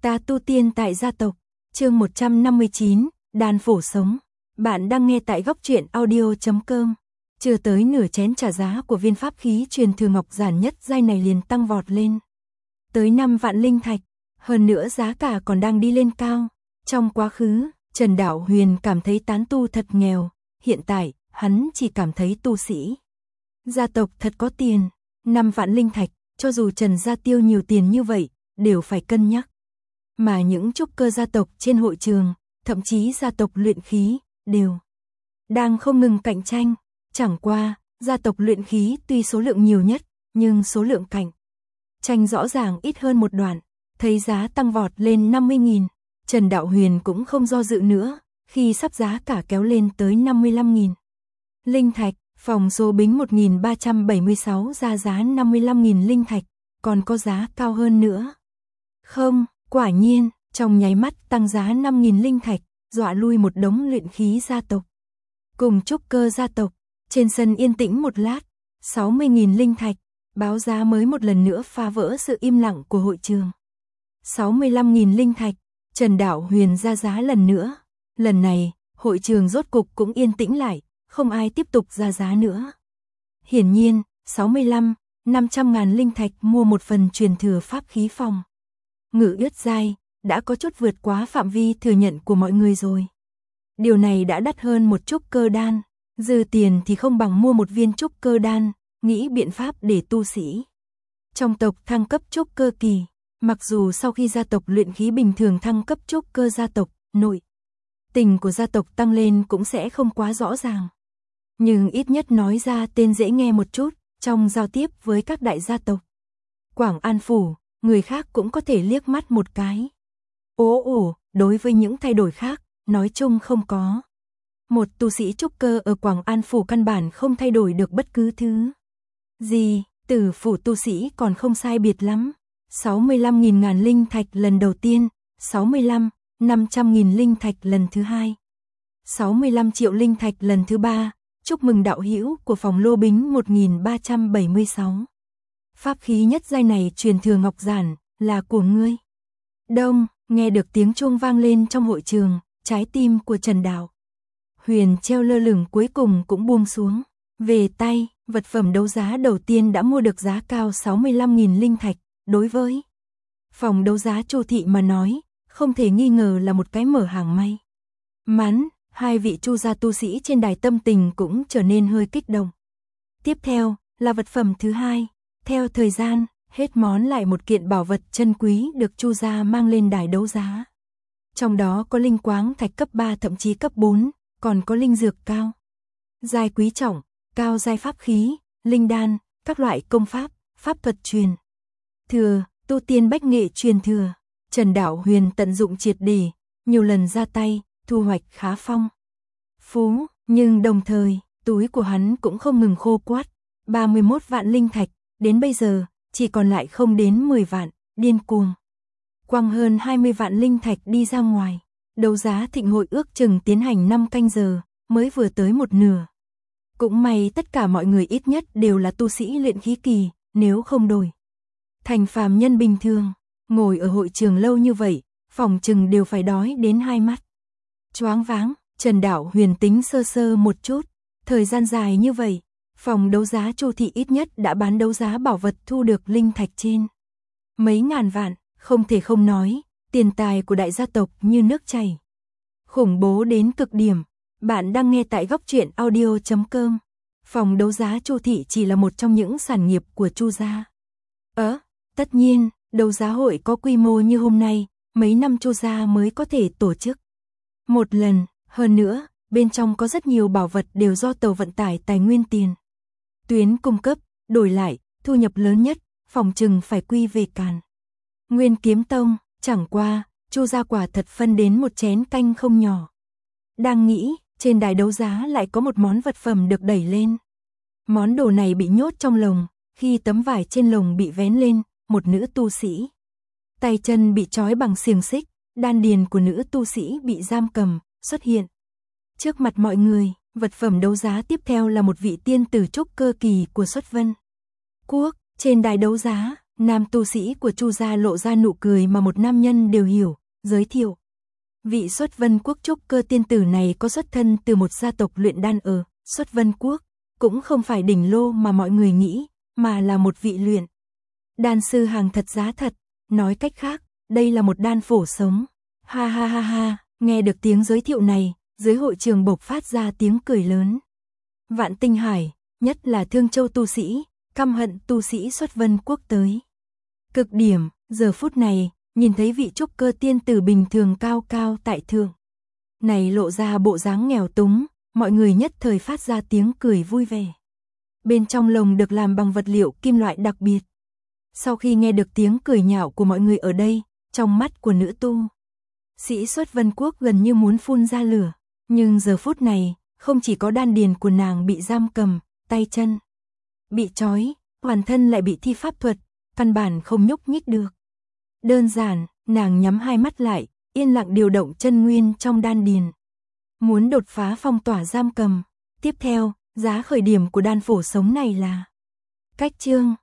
Ta tu tiên tại gia tộc, chương 159, đàn phổ sống. Bạn đang nghe tại góc truyện audio.com. Chưa tới nửa chén trà giá của viên pháp khí truyền thừa ngọc giản nhất giai này liền tăng vọt lên. Tới 5 vạn linh thạch, hơn nữa giá cả còn đang đi lên cao. Trong quá khứ, Trần Đạo Huyền cảm thấy tán tu thật nghèo, hiện tại, hắn chỉ cảm thấy tu sĩ. Gia tộc thật có tiền, 5 vạn linh thạch, cho dù Trần gia tiêu nhiều tiền như vậy, đều phải cân nhắc. Mà những trúc cơ gia tộc trên hội trường, thậm chí gia tộc luyện khí, đều đang không ngừng cạnh tranh. Chẳng qua, gia tộc luyện khí tuy số lượng nhiều nhất, nhưng số lượng cạnh tranh rõ ràng ít hơn một đoạn. Thấy giá tăng vọt lên 50.000, Trần Đạo Huyền cũng không do dự nữa, khi sắp giá cả kéo lên tới 55.000. Linh thạch, phòng số bính 1376 ra giá 55.000 linh thạch, còn có giá cao hơn nữa. Không, quả nhiên, trong nháy mắt tăng giá 5.000 linh thạch, dọa lui một đống luyện khí gia tộc. Cùng trúc cơ gia tộc, trên sân yên tĩnh một lát, 60.000 linh thạch, báo giá mới một lần nữa phá vỡ sự im lặng của hội trường. 65.000 linh thạch, Trần Đạo Huyền ra giá lần nữa. Lần này, hội trường rốt cục cũng yên tĩnh lại, không ai tiếp tục ra giá nữa. Hiển nhiên, 500.000 linh thạch mua một phần truyền thừa pháp khí phòng ngự yết giai, đã có chút vượt quá phạm vi thừa nhận của mọi người rồi. Điều này đã đắt hơn một trúc cơ đan, dư tiền thì không bằng mua một viên trúc cơ đan, nghĩ biện pháp để tu sĩ trong tộc thăng cấp trúc cơ kỳ. Mặc dù sau khi gia tộc luyện khí bình thường thăng cấp trúc cơ gia tộc, nội tình của gia tộc tăng lên cũng sẽ không quá rõ ràng. Nhưng ít nhất nói ra tên dễ nghe một chút, trong giao tiếp với các đại gia tộc Quảng An Phủ, người khác cũng có thể liếc mắt một cái. Đối với những thay đổi khác, nói chung không có. Một tu sĩ trúc cơ ở Quảng An Phủ căn bản không thay đổi được bất cứ thứ gì, Tử phủ tu sĩ còn không sai biệt lắm. 65.000 linh thạch lần đầu tiên, 500.000 linh thạch lần thứ hai, 65 triệu linh thạch lần thứ ba. Chúc mừng đạo hữu của phòng lô bính 1376. Pháp khí nhất giai này truyền thừa ngọc giản, là của ngươi. Đông, nghe được tiếng chuông vang lên trong hội trường, trái tim của Trần Đạo Huyền treo lơ lửng cuối cùng cũng buông xuống. Về tay, vật phẩm đấu giá đầu tiên đã mua được giá cao 65.000 linh thạch, đối với phòng đấu giá Chu thị mà nói, không thể nghi ngờ là một cái mở hàng may mắn. Hai vị Chu gia tu sĩ trên đài tâm tình cũng trở nên hơi kích động. Tiếp theo, là vật phẩm thứ hai. Theo thời gian, hết món lại một kiện bảo vật chân quý được Chu gia mang lên đài đấu giá. Trong đó có linh quáng thạch cấp 3 thậm chí cấp 4, còn có linh dược cao giai quý trọng, cao giai pháp khí, linh đan, các loại công pháp, pháp thuật truyền thừa, tu tiên bách nghệ truyền thừa. Trần Đạo Huyền tận dụng triệt để, nhiều lần ra tay, thu hoạch khá phong phú, nhưng đồng thời, túi của hắn cũng không ngừng khô quắt. 31 vạn linh thạch, đến bây giờ, chỉ còn lại không đến 10 vạn, điên cuồng quăng hơn 20 vạn linh thạch đi ra ngoài. Đấu giá thịnh hội ước chừng tiến hành 5 canh giờ, mới vừa tới một nửa. Cũng may tất cả mọi người ít nhất đều là tu sĩ luyện khí kỳ, nếu không đổi thành phàm nhân bình thường, ngồi ở hội trường lâu như vậy, phòng chừng đều phải đói đến hai mắt choáng váng. Trần Đạo Huyền tính sơ sơ một chút, thời gian dài như vậy, phòng đấu giá Chu thị ít nhất đã bán đấu giá bảo vật thu được linh thạch trên mấy ngàn vạn, không thể không nói, tiền tài của đại gia tộc như nước chảy, khủng bố đến cực điểm. Bạn đang nghe tại góc truyện audio.com. Phòng đấu giá Chu thị chỉ là một trong những sản nghiệp của Chu gia. Tất nhiên, đấu giá hội có quy mô như hôm nay, mấy năm Chu gia mới có thể tổ chức một lần. Hơn nữa, bên trong có rất nhiều bảo vật đều do tàu vận tải tài nguyên tiền tuyến cung cấp, đổi lại, thu nhập lớn nhất, phòng chừng phải quy về Càn Nguyên Kiếm Tông. Chẳng qua, Chu gia quả thật phân đến một chén canh không nhỏ. Đang nghĩ, trên đài đấu giá lại có một món vật phẩm được đẩy lên. Món đồ này bị nhốt trong lồng, khi tấm vải trên lồng bị vén lên, một nữ tu sĩ tay chân bị trói bằng xiềng xích, đan điền của nữ tu sĩ bị giam cầm, xuất hiện trước mặt mọi người. Vật phẩm đấu giá tiếp theo là một vị tiên tử trúc cơ kỳ của Xuất Vân Quốc. Trên đài đấu giá, nam tu sĩ của Chu gia lộ ra nụ cười mà một nam nhân đều hiểu, giới thiệu. Vị Xuất Vân Quốc trúc cơ tiên tử này có xuất thân từ một gia tộc luyện đan ở Xuất Vân Quốc, cũng không phải đỉnh lô mà mọi người nghĩ, mà là một vị luyện đan sư hàng thật giá thật, nói cách khác, đây là một đan phổ sống. Ha ha ha ha, nghe được tiếng giới thiệu này, dưới hội trường bộc phát ra tiếng cười lớn. Vạn Tinh Hải, nhất là Thương Châu tu sĩ, căm hận tu sĩ Xuất Vân Quốc tới cực điểm, giờ phút này, nhìn thấy vị trúc cơ tiên tử bình thường cao cao tại thượng này lộ ra bộ dáng nghèo túng, mọi người nhất thời phát ra tiếng cười vui vẻ. Bên trong lồng được làm bằng vật liệu kim loại đặc biệt. Sau khi nghe được tiếng cười nhạo của mọi người ở đây, trong mắt của nữ tu sĩ Xuất Vân Quốc gần như muốn phun ra lửa, nhưng giờ phút này, không chỉ có đan điền của nàng bị giam cầm, tay chân bị trói, toàn thân lại bị thi pháp thuật, căn bản không nhúc nhích được. Đơn giản, nàng nhắm hai mắt lại, yên lặng điều động chân nguyên trong đan điền, muốn đột phá phong tỏa giam cầm. Tiếp theo, giá khởi điểm của đan phổ sống này là cách chương